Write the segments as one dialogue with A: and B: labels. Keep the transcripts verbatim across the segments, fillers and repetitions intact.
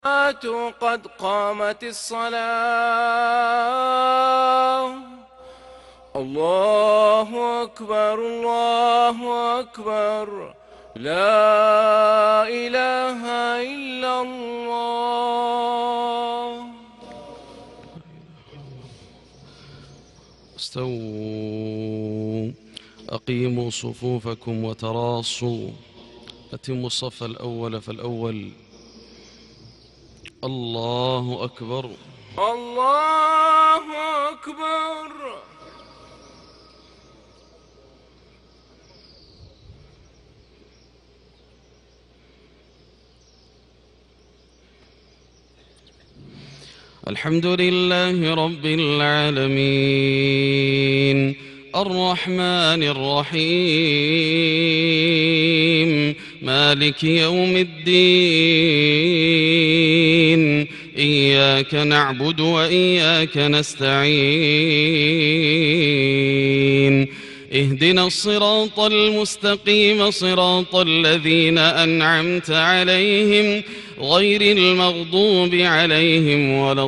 A: قد قامت الصلاة. الله أكبر الله أكبر، لا إله إلا الله.
B: استووا، أقيموا صفوفكم وتراصوا، أتموا الصف الأول فالأول. الله أكبر
A: الله أكبر.
B: الحمد لله رب العالمين، الرحمن الرحيم، مالك يوم الدين، إياك نعبد وإياك نستعين، اهدنا الصراط المستقيم، صراط الذين أنعمت عليهم غير المغضوب عليهم ولا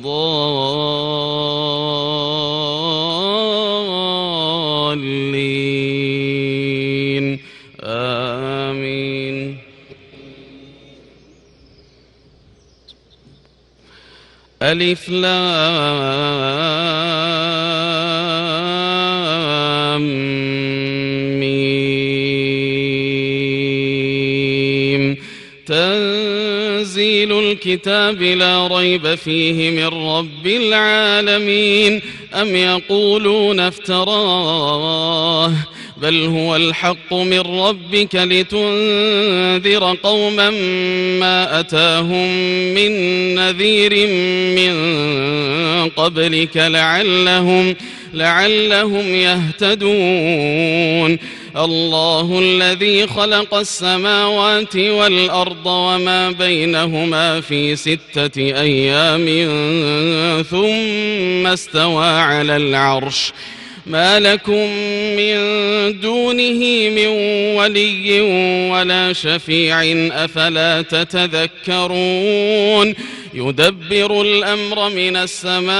B: الضالين، آمين. ألف لام ميم، تنزيل الكتاب لا ريب فيه من رب العالمين. أم يقولون افتراه، بل هو الحق من ربك لتنذر قوما ما أتاهم من نذير من قبلك لعلهم, لعلهم يهتدون. الله الذي خلق السماوات والأرض وما بينهما في ستة أيام ثم استوى على العرش، ما لكم من دونه من ولي ولا شفيع أفلا تتذكرون. يدبر الأمر من السماء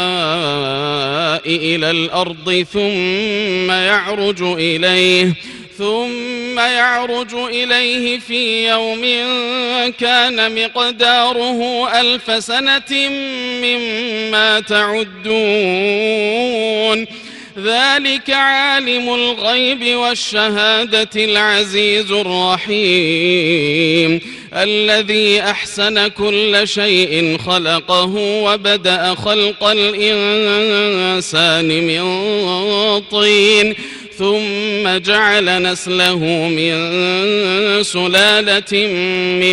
B: إلى الأرض ثم يعرج إليه ثم يعرج إليه في يوم كان مقداره ألف سنة مما تعدون. ذلك عالم الغيب والشهادة العزيز الرحيم، الذي أحسن كل شيء خلقه وبدأ خلق الإنسان من طين ثم جعل نسله من سلالة من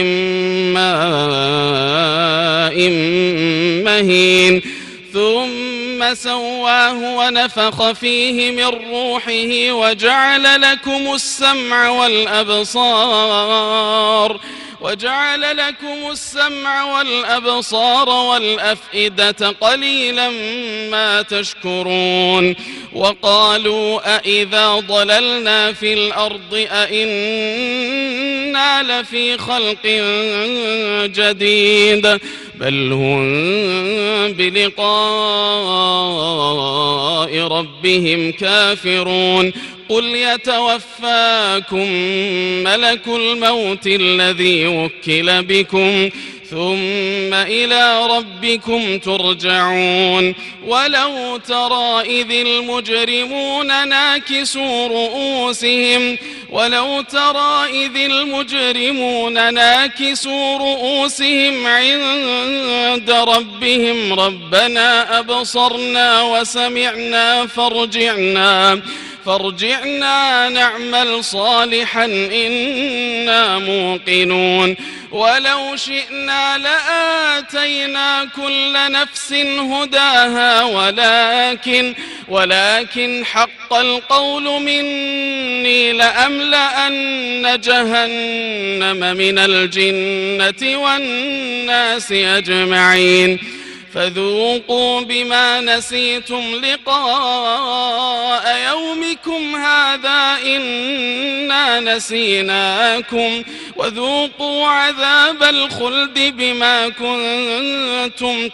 B: ماء مهين ثم سواه ونفخ فيه من روحه وجعل لكم السمع والأبصار وجعل لكم السمع والأبصار والأفئدة قليلا ما تشكرون. وقالوا أإذا ضللنا في الأرض أإنا لفي خلق جديد بل هم بلقاء ربهم كافرون. قل يتوفاكم ملك الموت الذي وكل بكم ثم إلى ربكم ترجعون. ولو ترى إذ المجرمون ناكسوا رؤوسهم ولو ترى إذ المجرمون ناكسوا رؤوسهم عند ربهم ربنا أبصرنا وسمعنا فارجعنا فارجعنا نعمل صالحا إنا موقنون. ولو شئنا لآتينا كل نفس هداها ولكن ولكن حق القول مني لأملأن جهنم من الجنة والناس أجمعين. فذوقوا بما نسيتم لقاء يومكم هذا إنا نسيناكم وذوقوا عذاب الخلد بما كنتم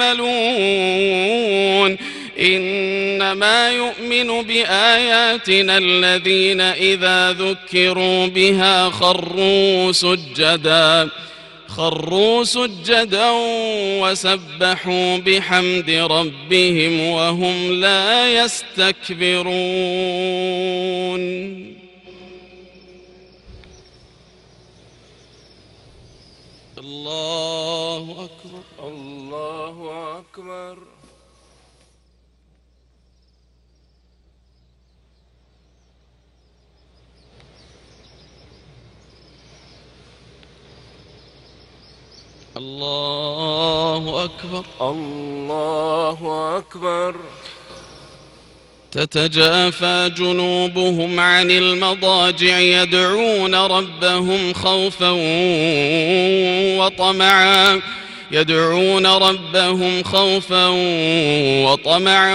B: تعملون إنما يؤمن بآياتنا الذين إذا ذكروا بها خروا سجدا خروا سجدا وسبحوا بحمد ربهم وهم لا يستكبرون. الله أكبر
A: الله أكبر.
B: الله أكبر
A: الله أكبر.
B: تتجافى جنوبهم عن المضاجع يدعون ربهم خوفا وطمعا يدعون ربهم خوفا وطمعا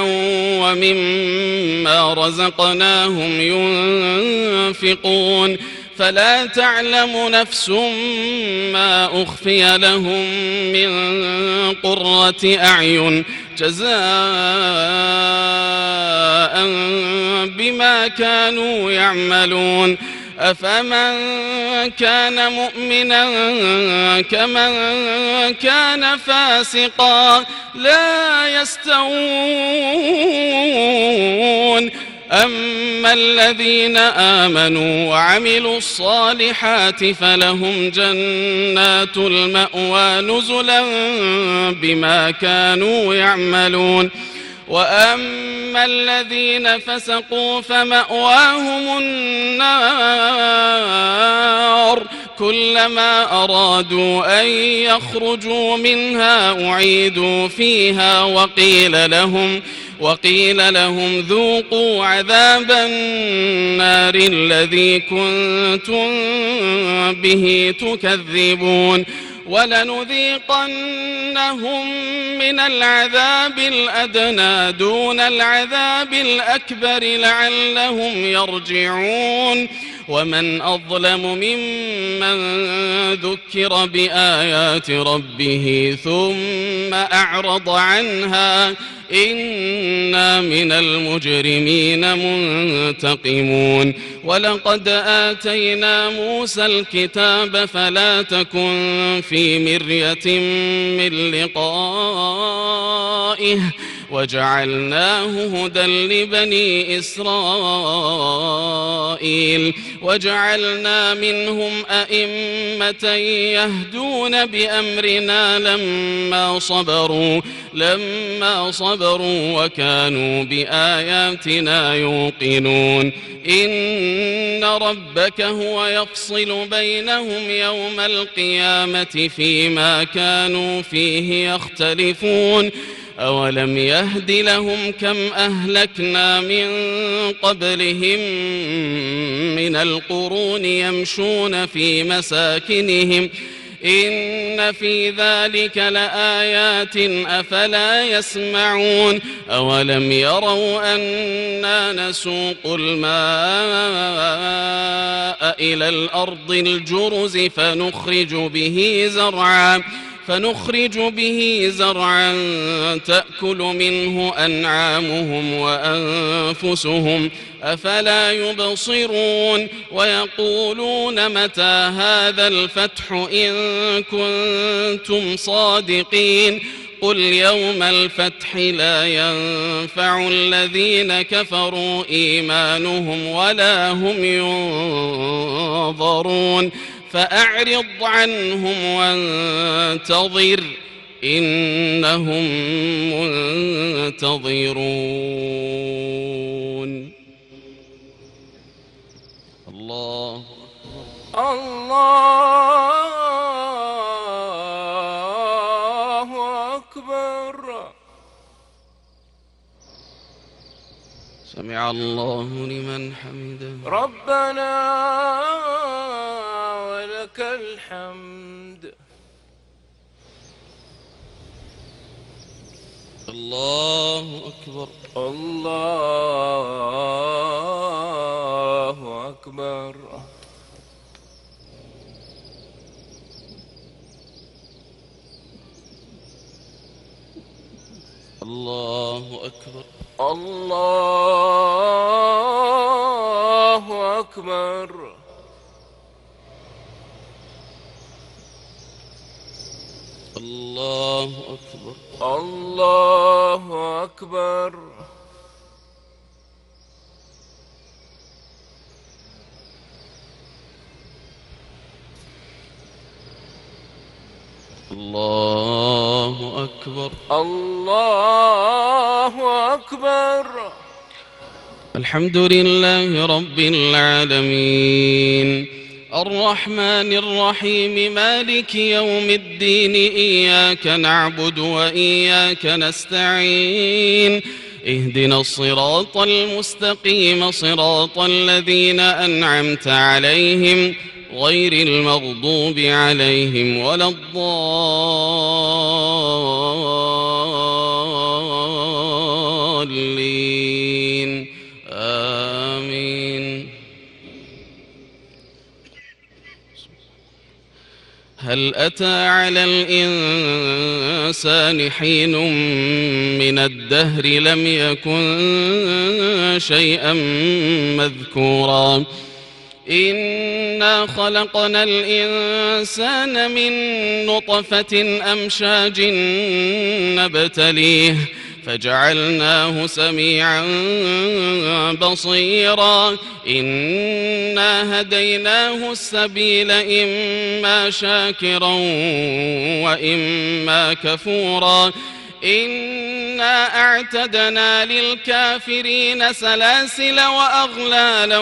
B: ومما رزقناهم ينفقون فلا تعلم نفس ما أخفي لهم من قرة أعين جزاء بما كانوا يعملون أفمن كان مؤمنا كمن كان فاسقا لا يستوون أما الذين آمنوا وعملوا الصالحات فلهم جنات المأوى نزلا بما كانوا يعملون وأما الذين فسقوا فمأواهم النار كلما أرادوا أن يخرجوا منها أعيدوا فيها وقيل لهم وقيل لهم ذوقوا عذاب النار الذي كنتم به تكذبون ولنذيقنهم من العذاب الأدنى دون العذاب الأكبر لعلهم يرجعون ومن أظلم ممن ذكر بآيات ربه ثم أعرض عنها إنا من المجرمين منتقمون ولقد آتينا موسى الكتاب فلا تكن في مرية من لقائه وجعلناه هدى لبني إسرائيل وجعلنا منهم أئمة يهدون بأمرنا لما صبروا لما صبروا وكانوا بآياتنا يوقنون إن ربك هو يفصل بينهم يوم القيامة فيما كانوا فيه يختلفون أولم يهد لهم كم أهلكنا من قبلهم من القرون يمشون في مساكنهم إن في ذلك لآيات أفلا يسمعون أولم يروا أنا نسوق الماء إلى الأرض الجرز فنخرج به زرعا فنخرج به زرعا تأكل منه أنعامهم وأنفسهم أفلا يبصرون ويقولون متى هذا الفتح إن كنتم صادقين قل يوم الفتح لا ينفع الذين كفروا إيمانهم ولا هم ينظرون فأعرض عنهم وانتظر إنهم منتظرون. الله
A: الله أكبر.
B: سمع الله لمن حمده
A: ربنا ولك الحمد.
B: الله أكبر.
A: الله أكبر.
B: الله أكبر.
A: الله أكبر.
B: الله أكبر.
A: الله أكبر.
B: الله أكبر.
A: الله أكبر.
B: الحمد لله رب العالمين الرحمن الرحيم مالك يوم الدين إياك نعبد وإياك نستعين اهدنا الصراط المستقيم صراط الذين أنعمت عليهم غير المغضوب عليهم ولا الضالين آمين. هل أتى على الإنسان حين من الدهر لم يكن شيئا مذكورا إنا خلقنا الإنسان من نطفة أمشاج نبتليه فجعلناه سميعا بصيرا إنا هديناه السبيل إما شاكرا وإما كفورا إنا أعتدنا للكافرين سلاسل وأغلالا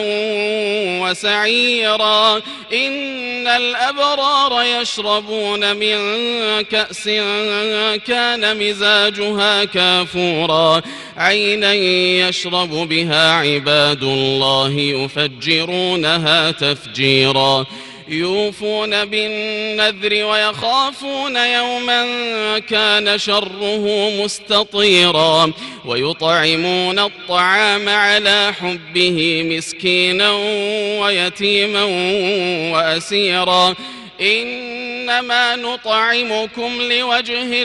B: وسعيرا إن الأبرار يشربون من كأس كان مزاجها كافورا عينا يشرب بها عباد الله يفجرونها تفجيرا يوفون بالنذر ويخافون يوما كان شره مستطيرا ويطعمون الطعام على حبه مسكينا ويتيما وأسيرا إنما نطعمكم لوجه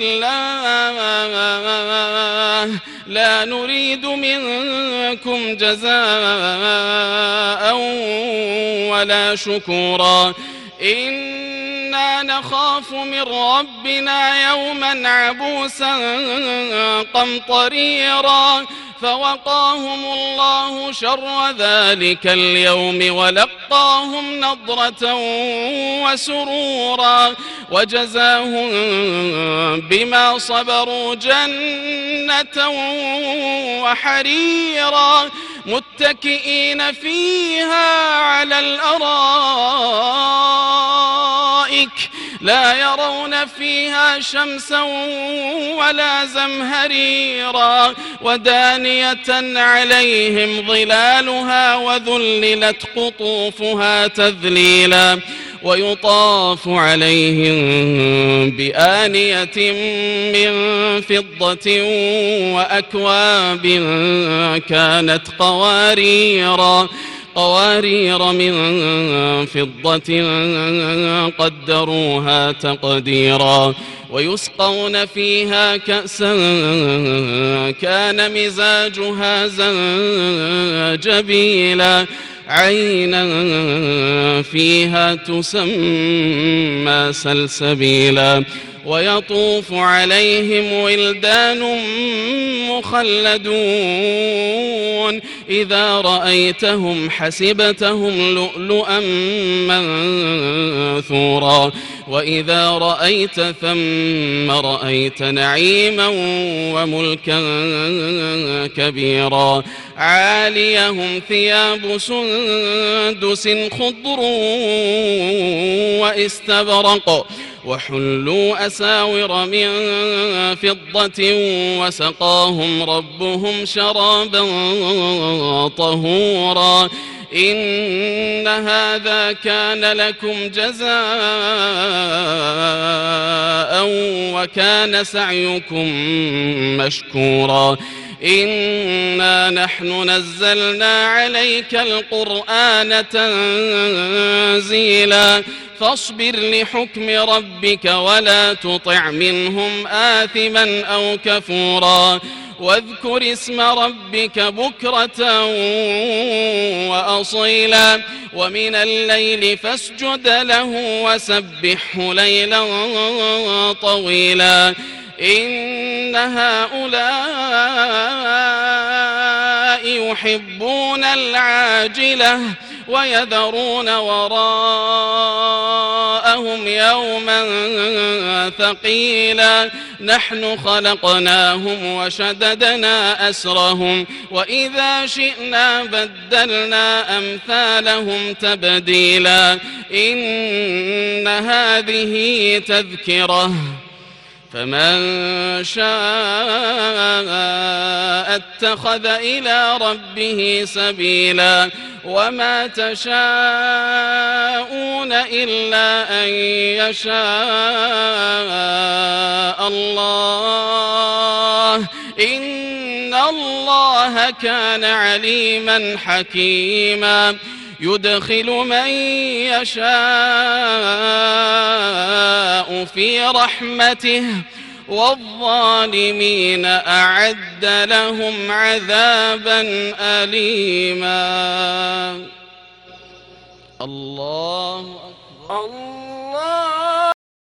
B: الله لا نريد منكم جزاء ولا شكورا إنا نخاف من ربنا يوما عبوسا قمطريرا فوقاهم الله شر ذلك اليوم ولقاهم نضرة وسرورا وجزاهم بما صبروا جنة وحريرا متكئين فيها على الأرائك لا يرون فيها شمسا ولا زمهريرا ودانية عليهم ظلالها وذللت قطوفها تذليلا ويطاف عليهم بآنية من فضة وأكواب كانت قواريرا قوارير من فضة قدروها تقديرا ويسقون فيها كأسا كان مزاجها زنجبيلا عينا فيها تسمى سلسبيلا ويطوف عليهم ولدان مخلدون إذا رأيتهم حسبتهم لؤلؤا منثورا وإذا رأيت ثم رأيت نعيما وملكا كبيرا عاليهم ثياب سندس خضر واستبرق وحلوا أساور من فضة وسقاهم ربهم شرابا طهورا إن هذا كان لكم جزاء وكان سعيكم مشكورا إنا نحن نزلنا عليك القرآن تنزيلا فاصبر لحكم ربك ولا تطع منهم آثما أو كفورا واذكر اسم ربك بكرة وأصيلا ومن الليل فاسجد له وسبحه ليلا طويلا إن هؤلاء يحبون العاجلة ويذرون وراءهم يوما ثقيلا نحن خلقناهم وشددنا أسرهم وإذا شئنا بدلنا أمثالهم تبديلا إن هذه تذكرة فمن شاء اتخذ إلى ربه سبيلا وما تشاءون إلا أن يشاء الله إن الله كان عليما حكيما يدخل من يشاء في رحمته والظالمين أعد لهم عذابا أليما. الله أكبر.
A: الله